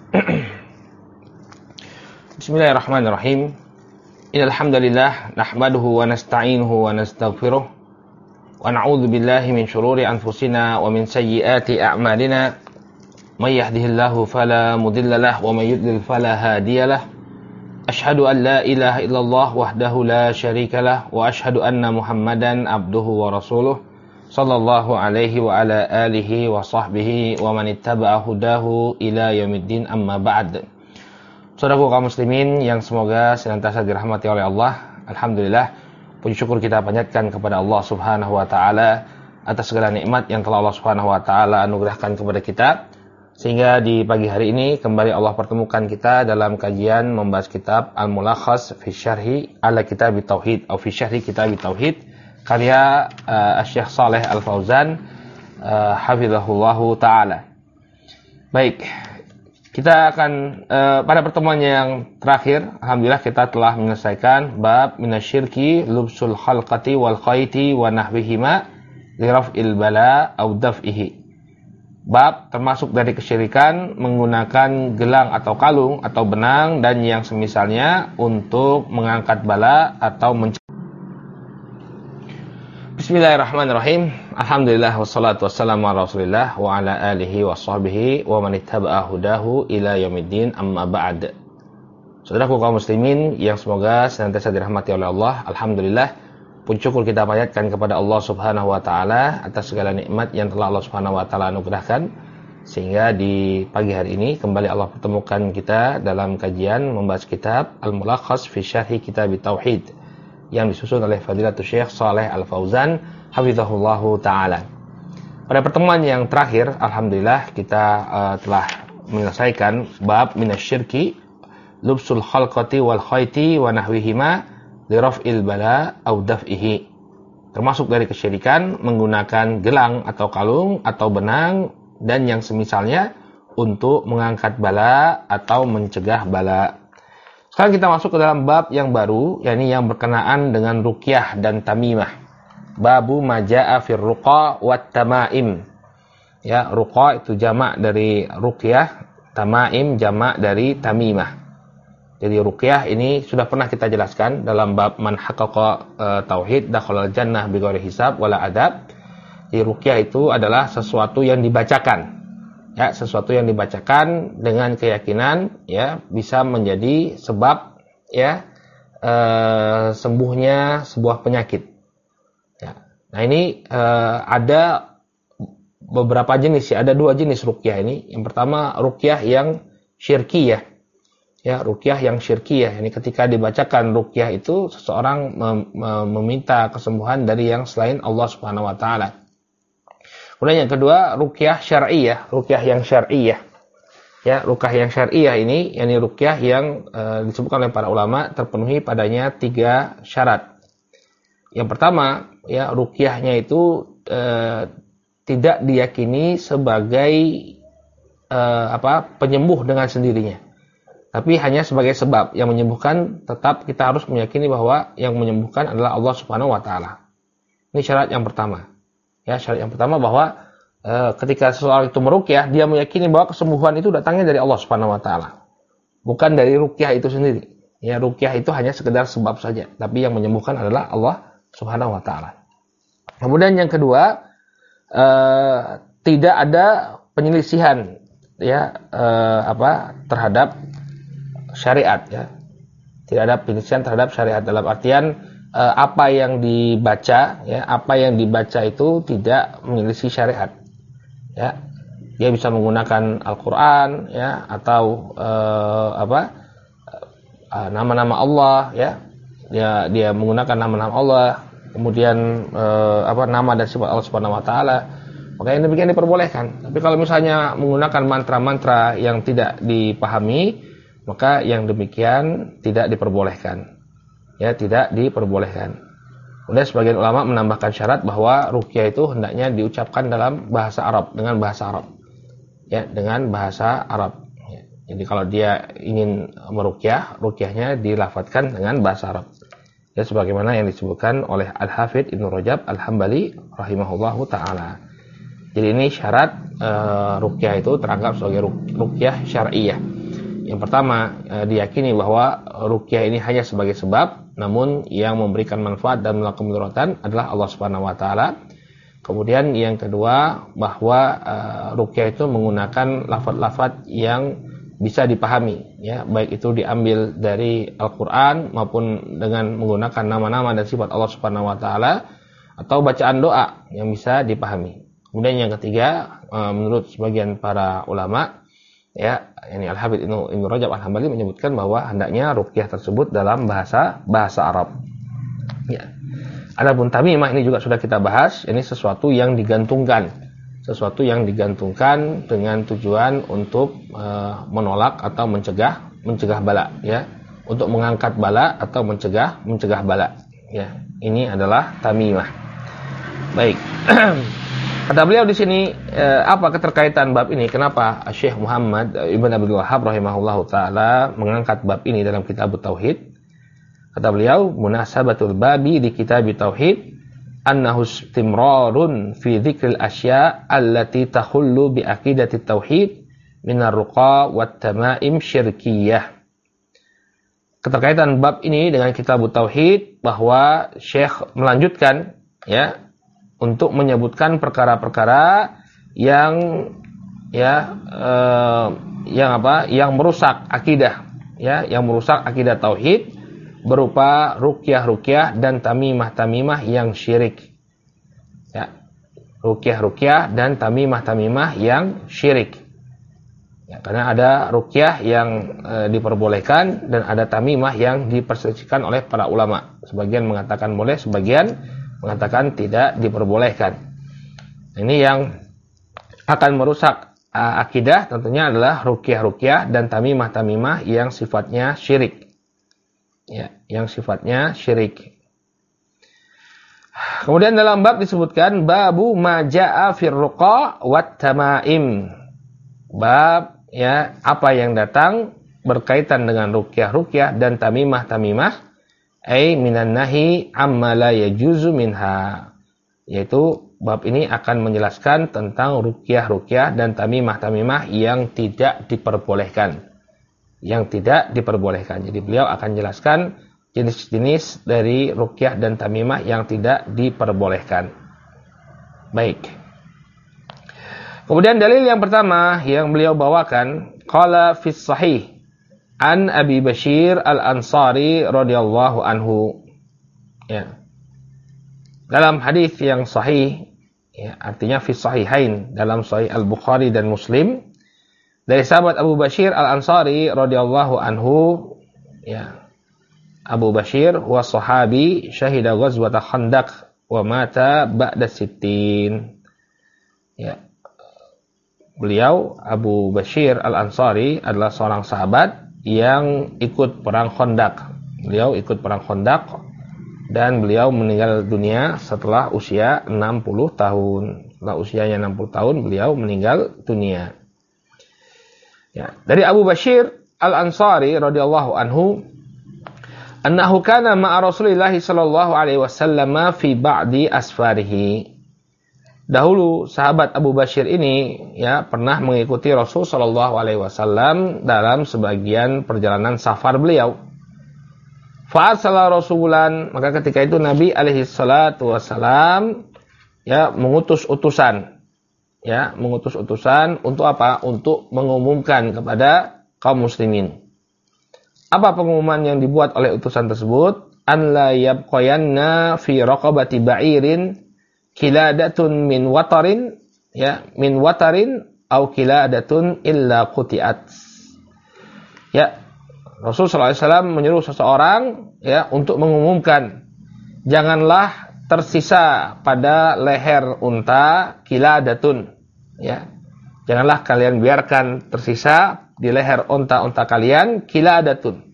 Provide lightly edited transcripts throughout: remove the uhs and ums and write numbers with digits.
Bismillahirrahmanirrahim. Innal hamdalillah nahmaduhu wa nasta'inuhu wa nastaghfiruh wa na'udzu billahi min shururi anfusina wa min sayyiati a'malina. May yahdihillahu fala mudilla lahu wa may yudlil fala hadiyalah. Asyhadu an la ilaha illallah wahdahu la syarikalah wa asyhadu anna Muhammadan abduhu wa rasuluh sallallahu alaihi wa ala alihi wa sahbihi wa man ittaba'a hudahu ila yaumiddin, amma ba'd. Saudaraku kaum muslimin yang semoga senantiasa dirahmati oleh Allah, alhamdulillah, puji syukur kita panjatkan kepada Allah Subhanahu wa taala atas segala nikmat yang telah Allah Subhanahu wa taala anugerahkan kepada kita, sehingga di pagi hari ini kembali Allah pertemukan kita dalam kajian membahas kitab Al-Mulakhas fi Syarhi ala Kitab Tauhid atau fi Syarhi Kitab Tauhid karya Syekh Shalih Al-Fauzan hafizahullahu taala. Baik, kita akan pada pertemuan yang terakhir, alhamdulillah kita telah menyelesaikan bab minasyirki lubsul khalqati wal khayti wa nahwihima li raf'il bala aw daf'ihi. Bab termasuk dari kesyirikan menggunakan gelang atau kalung atau benang dan yang semisalnya untuk mengangkat bala atau Bismillahirrahmanirrahim. Alhamdulillah wassalatu wassalamu ala Rasulillah wa ala alihi wa sahbihi wa man ittaba'a hudahu ila yaumiddin, amma ba'd. Saudaraku kaum muslimin yang semoga senantiasa dirahmati oleh Allah, alhamdulillah, puji syukur kita panjatkan kepada Allah Subhanahu wa taala atas segala nikmat yang telah Allah Subhanahu wa taala anugerahkan, sehingga di pagi hari ini kembali Allah pertemukan kita dalam kajian membahas kitab Al-Mulakhas fi Syarhi Kitab Tauhid yang disusun oleh Fadilatul Syekh Shalih Al-Fauzan hafizahullahu taala. Pada pertemuan yang terakhir, alhamdulillah kita telah menyelesaikan bab minasyirki lubsul khalqati wal khayti wa nahwihima li raf'il bala aw daf'ihi. Termasuk dari kesyirikan menggunakan gelang atau kalung atau benang dan yang semisalnya untuk mengangkat bala atau mencegah bala. Sekarang kita masuk ke dalam bab yang baru, yakni yang berkenaan dengan ruqyah dan tamimah. Babu maja'a fir ruqa wat tamaim. Ya, ruqa itu jamak dari ruqyah, tamaim jamak dari tamimah. Jadi ruqyah ini sudah pernah kita jelaskan dalam bab man haqqaqa tauhid dakhalal jannah bighairi hisab wala adab. Jadi ruqyah itu adalah sesuatu yang dibacakan. Ya, sesuatu yang dibacakan dengan keyakinan ya bisa menjadi sebab ya sembuhnya sebuah penyakit. Ya. Nah ini ada beberapa jenis ya, ada dua jenis ruqyah ini. Yang pertama ruqyah yang syirkiyah. Ya, ruqyah yang syirkiyah. Ini ketika dibacakan ruqyah itu seseorang meminta kesembuhan dari yang selain Allah Subhanahu wa taala. Kemudian yang kedua, ruqyah syar'iyah, ruqyah yang syar'iyah. Ya, ruqyah yang syar'iyah ini yakni ruqyah yang disebutkan oleh para ulama terpenuhi padanya 3 syarat. Yang pertama, ya ruqyahnya itu tidak diyakini sebagai penyembuh dengan sendirinya. Tapi hanya sebagai sebab. Yang menyembuhkan tetap kita harus meyakini bahwa yang menyembuhkan adalah Allah Subhanahu wa taala. Ini syarat yang pertama. Ya, syarat yang pertama bahwa ketika seseorang itu meruqyah, dia meyakini bahwa kesembuhan itu datangnya dari Allah Subhanahu wa taala. Bukan dari ruqyah itu sendiri. Ya, ruqyah itu hanya sekedar sebab saja, tapi yang menyembuhkan adalah Allah Subhanahu wa taala. Kemudian yang kedua, tidak ada penyelisihan ya terhadap syariat ya. Tidak ada penyelisihan terhadap syariat dalam artian apa yang dibaca ya, apa yang dibaca itu tidak menyelisih syariat ya. Dia bisa menggunakan Al-Qur'an ya atau nama-nama Allah ya. Dia menggunakan nama-nama Allah, kemudian nama dan sifat Allah Subhanahu wa taala. Maka yang demikian diperbolehkan. Tapi kalau misalnya menggunakan mantra-mantra yang tidak dipahami, maka yang demikian tidak diperbolehkan. Ya, tidak diperbolehkan. Kemudian sebagian ulama menambahkan syarat bahwa ruqyah itu hendaknya diucapkan dalam bahasa Arab, dengan bahasa Arab. Ya, dengan bahasa Arab. Ya, jadi kalau dia ingin meruqyah, ruqyahnya dilafadzkan dengan bahasa Arab. Ya, sebagaimana yang disebutkan oleh Al-Hafidz Ibnu Rajab Al-Hambali rahimahullahu taala. Jadi ini syarat ruqyah itu teranggap sebagai ruqyah syar'iyah. Yang pertama, diyakini bahwa ruqyah ini hanya sebagai sebab, namun yang memberikan manfaat dan melakukan kemudaratan adalah Allah Subhanahu wa taala. Kemudian yang kedua, bahwa ruqyah itu menggunakan lafaz-lafaz yang bisa dipahami, ya, baik itu diambil dari Al-Qur'an maupun dengan menggunakan nama-nama dan sifat Allah Subhanahu wa taala atau bacaan doa yang bisa dipahami. Kemudian yang ketiga, menurut sebagian para ulama, ya, ini Al-Hafidz Ibnu Rajab Al-Hambali menyebutkan bahwa hendaknya ruqyah tersebut dalam bahasa Arab. Ya. Adapun tamimah ini juga sudah kita bahas, ini sesuatu yang digantungkan dengan tujuan untuk menolak atau mencegah bala, ya, untuk mengangkat bala atau mencegah bala, ya. Ini adalah tamimah. Baik. Kata beliau di sini, apa keterkaitan bab ini? Kenapa Syekh Muhammad Ibn Abdul Wahhab rahimahullahu taala mengangkat bab ini dalam kitab Tauhid? Kata beliau, munasabatul babi di kitab Tauhid annahu istimrarun fi dzikril asya' allati tahullu bi aqidati tauhid minar ruqa wat tamaim syirkiyah. Keterkaitan bab ini dengan kitab Tauhid, bahwa Syekh melanjutkan, ya, untuk menyebutkan perkara-perkara yang merusak akidah, ya, yang merusak akidah tauhid, berupa ruqyah dan tamimah yang syirik, ya, ruqyah dan tamimah yang syirik, ya, karena ada ruqyah yang diperbolehkan dan ada tamimah yang diperselisihkan oleh para ulama. Sebagian mengatakan boleh, sebagian mengatakan tidak diperbolehkan. Ini yang akan merusak akidah tentunya adalah ruqyah dan tamimah yang sifatnya syirik, ya, yang sifatnya syirik. Kemudian dalam bab disebutkan babu ma jaa fir ruqa wat tamaim. Bab, ya, apa yang datang berkaitan dengan ruqyah dan tamimah, ai minan nahi amma la yajuzu minha. Yaitu bab ini akan menjelaskan tentang ruqyah dan tamimah yang tidak diperbolehkan. Jadi beliau akan jelaskan jenis-jenis dari ruqyah dan tamimah yang tidak diperbolehkan. Baik. Kemudian dalil yang pertama yang beliau bawakan, qala fis sahih an Abi Bashir Al-Ansari radhiyallahu anhu. Ya. Dalam hadis yang sahih, ya, artinya fis sahihain, dalam sahih Al-Bukhari dan Muslim, dari sahabat Abu Bashir Al-Ansari radhiyallahu anhu, ya. Abu Bashir huwa sahabi syahida ghazwat Khandaq wa mata ba'da sittin. Ya. Beliau Abu Bashir Al-Ansari adalah seorang sahabat yang ikut perang Khandaq. Beliau ikut perang Khandaq dan beliau meninggal dunia setelah usia 60 tahun. Setelah usianya 60 tahun beliau meninggal dunia. Ya, dari Abu Bashir Al-Ansari radhiyallahu anhu, annahu kana ma'a Rasulillah sallallahu alaihi wasallam fi ba'di asfarihi. Dahulu sahabat Abu Bashir ini, ya, pernah mengikuti Rasul sallallahu alaihi wasallam dalam sebagian perjalanan safar beliau. Fa'arsala rasulan, maka ketika itu Nabi alaihi salatu wasallam, ya, mengutus utusan untuk apa? Untuk mengumumkan kepada kaum muslimin. Apa pengumuman yang dibuat oleh utusan tersebut? An la yabqayanna fi raqabati ba'irin kiladatun min watarin, ya, min watarin au kiladatun illa qutiat. Ya, Rasulullah SAW menyuruh seseorang, ya, untuk mengumumkan, janganlah tersisa pada leher unta kiladatun, ya, janganlah kalian biarkan tersisa di leher unta-unta kalian kiladatun,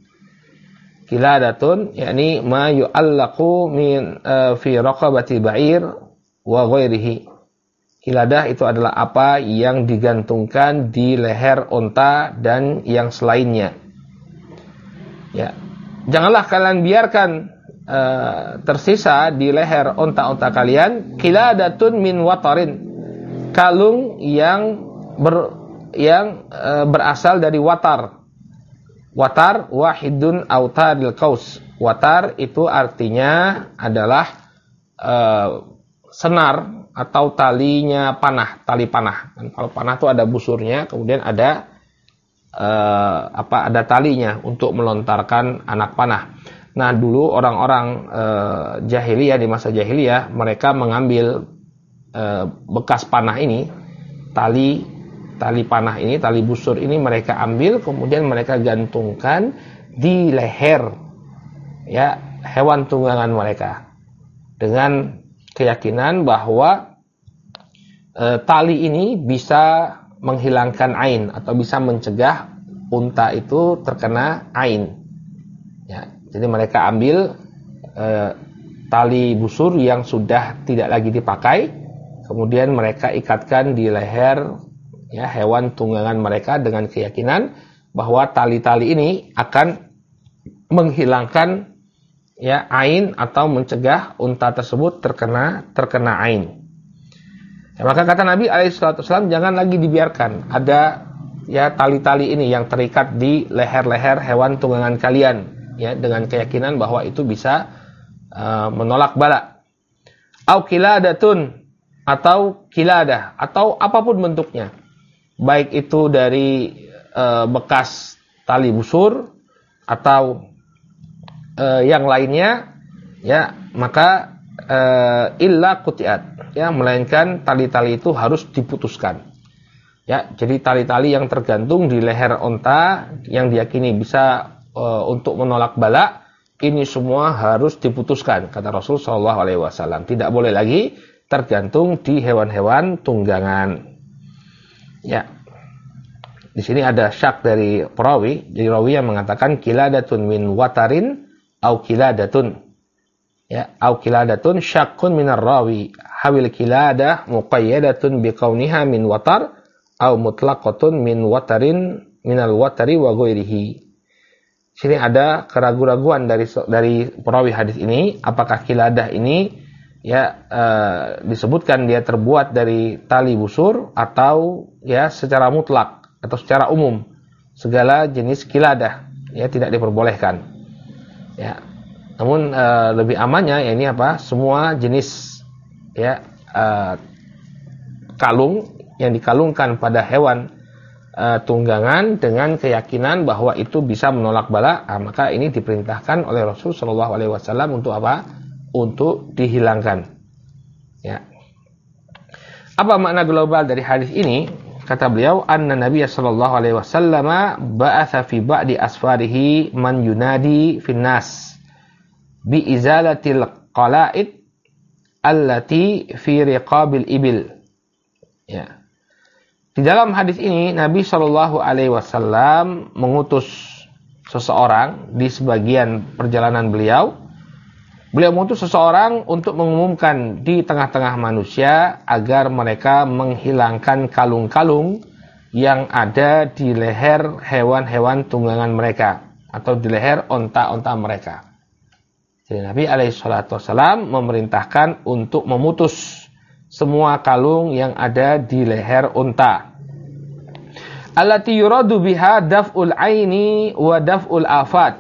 yakni ma yu'allaqu min fi raqabati ba'ir wa ghairihi. Kiladah itu adalah apa yang digantungkan di leher unta dan yang selainnya. Ya, janganlah kalian biarkan tersisa di leher unta-unta kalian kiladatun min watarin, kalung yang berasal dari watar. Watar wahidun autaril qaus. Watar itu artinya adalah senar atau talinya panah, tali panah. Dan kalau panah itu ada busurnya, kemudian ada ada talinya untuk melontarkan anak panah. Nah, dulu orang-orang jahiliyah, di masa jahiliyah, mereka mengambil bekas panah ini, tali panah ini, tali busur ini mereka ambil, kemudian mereka gantungkan di leher ya hewan tunggangan mereka dengan keyakinan bahwa tali ini bisa menghilangkan ain atau bisa mencegah unta itu terkena ain. Ya, jadi mereka ambil tali busur yang sudah tidak lagi dipakai, kemudian mereka ikatkan di leher ya hewan tunggangan mereka dengan keyakinan bahwa tali-tali ini akan menghilangkan ya ain atau mencegah unta tersebut terkena ain. Ya, maka kata Nabi alaihissalam, jangan lagi dibiarkan ada ya tali-tali ini yang terikat di leher-leher hewan tunggangan kalian ya dengan keyakinan bahwa itu bisa menolak bala. Au kiladatun atau kiladah atau apapun bentuknya. Baik itu dari bekas tali busur atau yang lainnya ya, maka illa qutiat ya, melainkan tali-tali itu harus diputuskan. Ya, jadi tali-tali yang tergantung di leher unta yang diyakini bisa untuk menolak bala, ini semua harus diputuskan kata Rasul sallallahu alaihi wasallam. Tidak boleh lagi tergantung di hewan-hewan tunggangan. Ya. Di sini ada syak dari perawi, jadi rawi yang mengatakan kiladatun min watarin au kiladatun. Ya, au kiladatun syakkun minar rawi. Hawil kiladah muqayyadatun biqauniha min watar au mutlaqatun min watarin minal watari wa ghairihi. Sini ada keraguan-raguan dari perawi hadis ini, apakah kiladah ini ya disebutkan dia terbuat dari tali busur atau ya secara mutlak atau secara umum segala jenis kiladah ya tidak diperbolehkan. Ya. Namun lebih amannya ya ini semua jenis ya kalung yang dikalungkan pada hewan tunggangan dengan keyakinan bahwa itu bisa menolak bala, maka ini diperintahkan oleh Rasul Shallallahu Alaihi Wasallam untuk apa? Untuk dihilangkan. Ya. Apa makna global dari hadis ini? Kata beliau, anna Nabiy Shallallahu Alaihi Wasallam ba'atha fi ba'di asfarihi man yunadi fin nas bi izalatil qala'id allati fi riqabil ibil. Ya. Di dalam hadis ini Nabi Shallallahu Alaihi Wasallam mengutus seseorang di sebagian perjalanan beliau. Beliau mengutus seseorang untuk mengumumkan di tengah-tengah manusia agar mereka menghilangkan kalung-kalung yang ada di leher hewan-hewan tunggangan mereka atau di leher onta-onta mereka. Jadi Nabi Alaihissalam memerintahkan untuk memutus semua kalung yang ada di leher unta. Allati yuradu biha daf'ul aini wa daf'ul afat.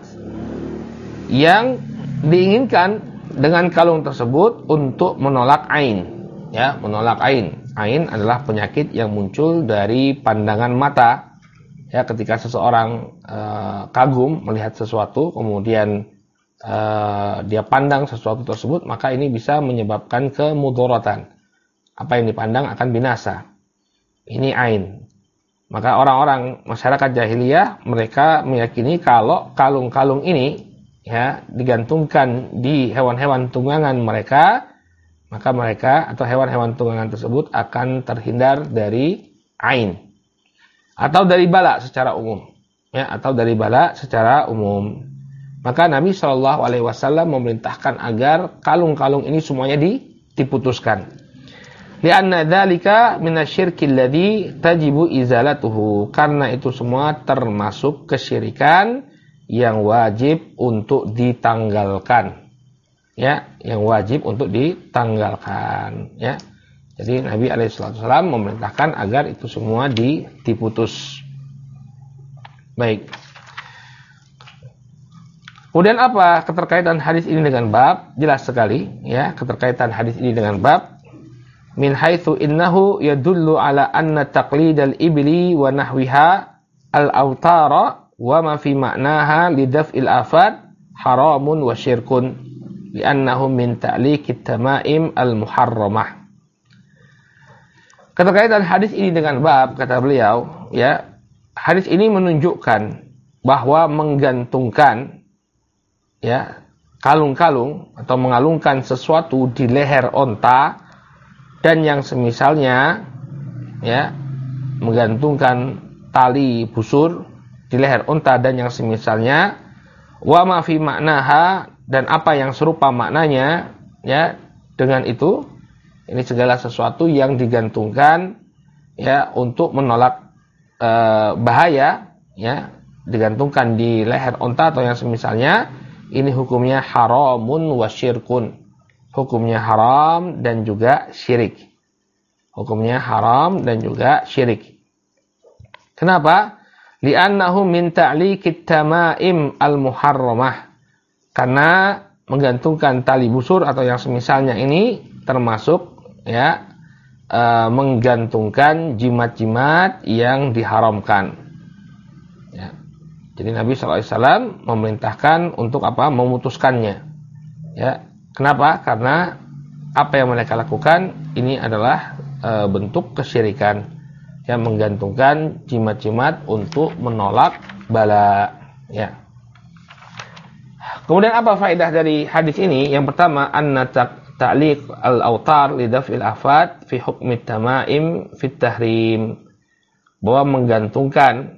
Yang diinginkan dengan kalung tersebut untuk menolak ain. Ya, menolak ain. Ain adalah penyakit yang muncul dari pandangan mata. Ya, ketika seseorang kagum melihat sesuatu, kemudian dia pandang sesuatu tersebut, maka ini bisa menyebabkan kemudaratan. Apa yang dipandang akan binasa. Ini ain. Maka orang-orang masyarakat jahiliyah mereka meyakini kalau kalung-kalung ini ya digantungkan di hewan-hewan tunggangan mereka, maka mereka atau hewan-hewan tunggangan tersebut akan terhindar dari ain atau dari bala secara umum. Ya, atau dari bala secara umum. Maka Nabi Shallallahu Alaihi Wasallam memerintahkan agar kalung-kalung ini semuanya diputuskan. Lianna dzalika minasyirki alladzi tajibu izalatuhu, karena itu semua termasuk kesyirikan yang wajib untuk ditanggalkan. Ya, yang wajib untuk ditanggalkan, ya. Jadi Nabi Alaihissalam memerintahkan agar itu semua diputus. Baik. Kemudian apa keterkaitan hadis ini dengan bab? Jelas sekali ya, keterkaitan hadis ini dengan bab. Min haitsu innahu yadullu ala anna taqlidal ibli wa nahwiha al-awtara wa ma fi ma'naha lidaf'il afat haramun wa syirkun li'annahu min ta'liqit tamaim al-muharramah. Keterkaitan hadis ini dengan bab, kata beliau, ya, hadis ini menunjukkan bahwa menggantungkan ya kalung-kalung atau mengalungkan sesuatu di leher onta dan yang semisalnya, ya, menggantungkan tali busur di leher unta dan yang semisalnya, wa ma fi maknaha, dan apa yang serupa maknanya, ya, dengan itu, ini segala sesuatu yang digantungkan ya untuk menolak bahaya, ya, digantungkan di leher unta atau yang semisalnya, ini hukumnya haramun wa syirkun. Hukumnya haram dan juga syirik. Hukumnya haram dan juga syirik. Kenapa? Li'annahu min ta'liqit tamaim al-muharramah. Karena menggantungkan tali busur atau yang semisalnya ini termasuk ya menggantungkan jimat-jimat yang diharamkan. Ya. Jadi Nabi SAW memerintahkan untuk apa? Memutuskannya. Ya. Kenapa? Karena apa yang mereka lakukan ini adalah bentuk kesyirikan, yang menggantungkan jimat-jimat untuk menolak bala. Ya. Kemudian apa faedah dari hadis ini? Yang pertama, anna ta'liq al-awtar li daf'il afat fi hukmi tamaim fit tahrim. Bahwa menggantungkan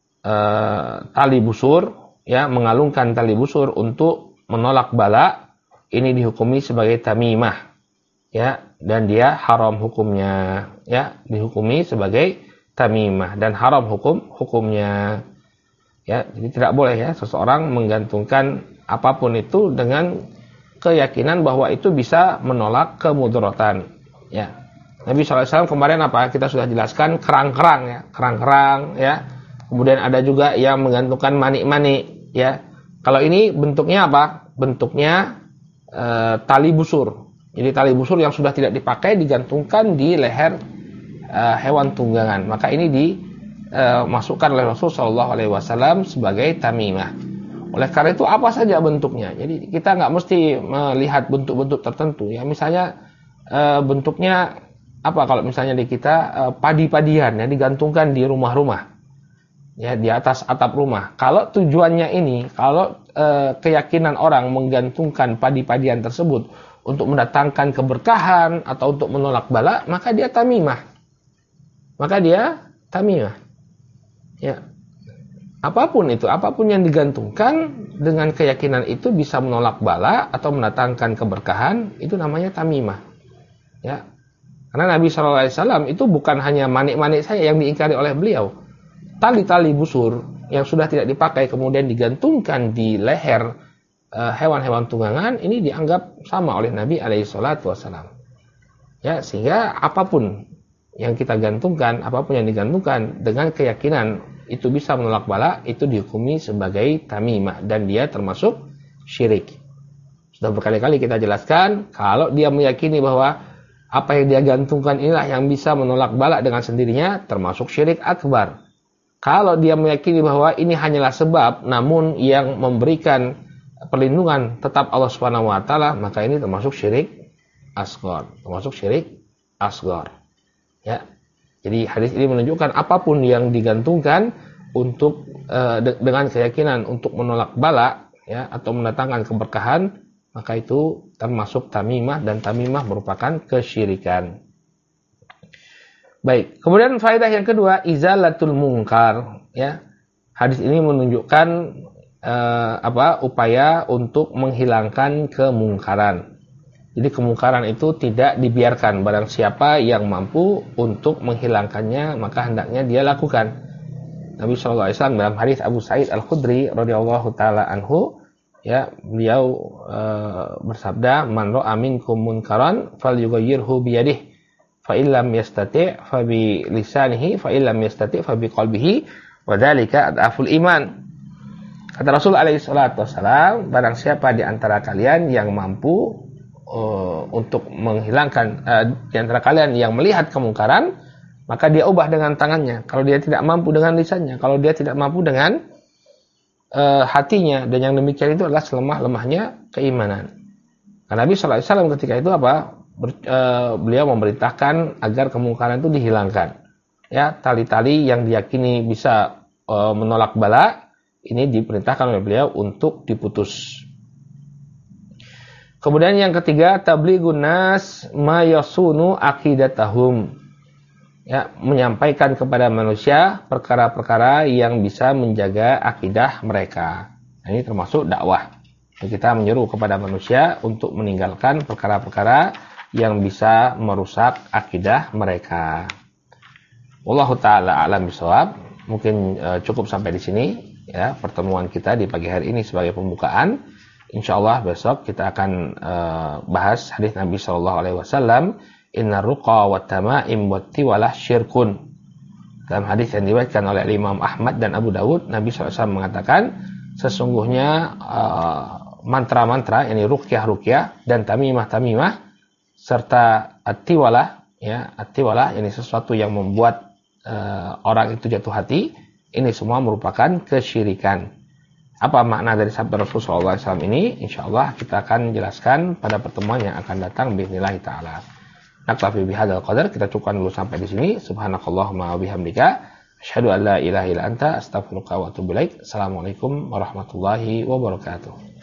tali busur, ya, mengalungkan tali busur untuk menolak bala, ini dihukumi sebagai tamimah, ya, dan dia haram hukumnya, ya, dihukumi sebagai tamimah dan haram hukumnya, ya. Jadi tidak boleh ya seseorang menggantungkan apapun itu dengan keyakinan bahwa itu bisa menolak kemudaratan, ya. Nabi SAW kemarin apa kita sudah jelaskan, kerang-kerang, ya, kerang-kerang, ya. Kemudian ada juga yang menggantungkan manik-manik, ya. Kalau ini bentuknya apa? Bentuknya tali busur. Jadi tali busur yang sudah tidak dipakai digantungkan di leher hewan tunggangan. Maka ini dimasukkan oleh Rasul SAW sebagai tamimah. Oleh karena itu apa saja bentuknya. Jadi kita nggak mesti melihat bentuk-bentuk tertentu. Ya, misalnya bentuknya apa? Kalau misalnya di kita padi-padian, ya, digantungkan di rumah-rumah, ya, di atas atap rumah. Kalau tujuannya ini, kalau keyakinan orang menggantungkan padi-padian tersebut untuk mendatangkan keberkahan atau untuk menolak bala, maka dia tamimah. Ya. Apapun itu, apapun yang digantungkan dengan keyakinan itu bisa menolak bala atau mendatangkan keberkahan, itu namanya tamimah. Ya. Karena Nabi SAW itu bukan hanya manik-manik saja yang diingkari oleh beliau. Tali-tali busur yang sudah tidak dipakai kemudian digantungkan di leher hewan-hewan tunggangan, ini dianggap sama oleh Nabi SAW. Ya, sehingga apapun yang kita gantungkan, apapun yang digantungkan dengan keyakinan itu bisa menolak bala, itu dihukumi sebagai tamimah dan dia termasuk syirik. Sudah berkali-kali kita jelaskan, kalau dia meyakini bahwa apa yang dia gantungkan inilah yang bisa menolak bala dengan sendirinya, termasuk syirik akbar. Kalau dia meyakini bahwa ini hanyalah sebab, namun yang memberikan perlindungan tetap Allah Subhanahu wa taala, maka ini termasuk syirik asghar. Ya. Jadi hadis ini menunjukkan apapun yang digantungkan untuk dengan keyakinan untuk menolak bala, ya, atau mendatangkan keberkahan, maka itu termasuk tamimah, dan tamimah merupakan kesyirikan. Baik, kemudian faedah yang kedua, izalatul munkar, ya. Hadis ini menunjukkan upaya untuk menghilangkan kemungkaran. Jadi kemungkaran itu tidak dibiarkan. Barang siapa yang mampu untuk menghilangkannya, maka hendaknya dia lakukan. Nabi SAW dalam hadis Abu Sa'id Al-Khudri radhiyallahu taala anhu, ya, beliau bersabda, man ra'a minkum munkaran falyughayyirhu bi yadihi, fa illam yastati' fa bi lisanihi, fa illam yastati' fa bi qalbihi, wa dzalika adaful iman. Kata Rasul alaihi salatu wassalam, barang siapa di antara kalian yang mampu untuk menghilangkan di antara kalian yang melihat kemungkaran, maka dia ubah dengan tangannya. Kalau dia tidak mampu dengan lisannya, kalau dia tidak mampu dengan hatinya, dan yang demikian itu adalah selemah-lemahnya keimanan. Karena Nabi sallallahu alaihi wasallam ketika itu beliau memerintahkan agar kemungkaran itu dihilangkan. Ya, tali-tali yang diyakini bisa menolak bala ini diperintahkan oleh beliau untuk diputus. Kemudian yang ketiga, tablighun nas ma yasunu aqidatahum. Ya, menyampaikan kepada manusia perkara-perkara yang bisa menjaga akidah mereka. Nah, ini termasuk dakwah. Kita menyuruh kepada manusia untuk meninggalkan perkara-perkara yang bisa merusak akidah mereka. Wallahu taala a'lam bishawab. Mungkin cukup sampai di sini ya pertemuan kita di pagi hari ini sebagai pembukaan. Insyaallah besok kita akan bahas hadis Nabi sallallahu alaihi wasallam, inna ruqa wat tamaim wat tiwalah syirkun. Dalam hadis yang diriwayatkan oleh Imam Ahmad dan Abu Dawud, Nabi sallallahu alaihi wasallam mengatakan sesungguhnya mantra-mantra, ini ruqyah-ruqyah dan tamimah-tamimah serta at-tiwalah, ya, at-tiwalah ini sesuatu yang membuat orang itu jatuh hati, ini semua merupakan kesyirikan. Apa makna dari sabda Rasulullah SAW ini? InsyaAllah kita akan jelaskan pada pertemuan yang akan datang bi'idznillah ta'ala. Naktafi bihadzal qadar, kita cukupkan dulu sampai di sini. Subhanakallahumma wa bihamdika, asyhadu an la ilaha illa anta, astaghfiruka wa atubu ilaik. Assalamualaikum warahmatullahi wabarakatuh.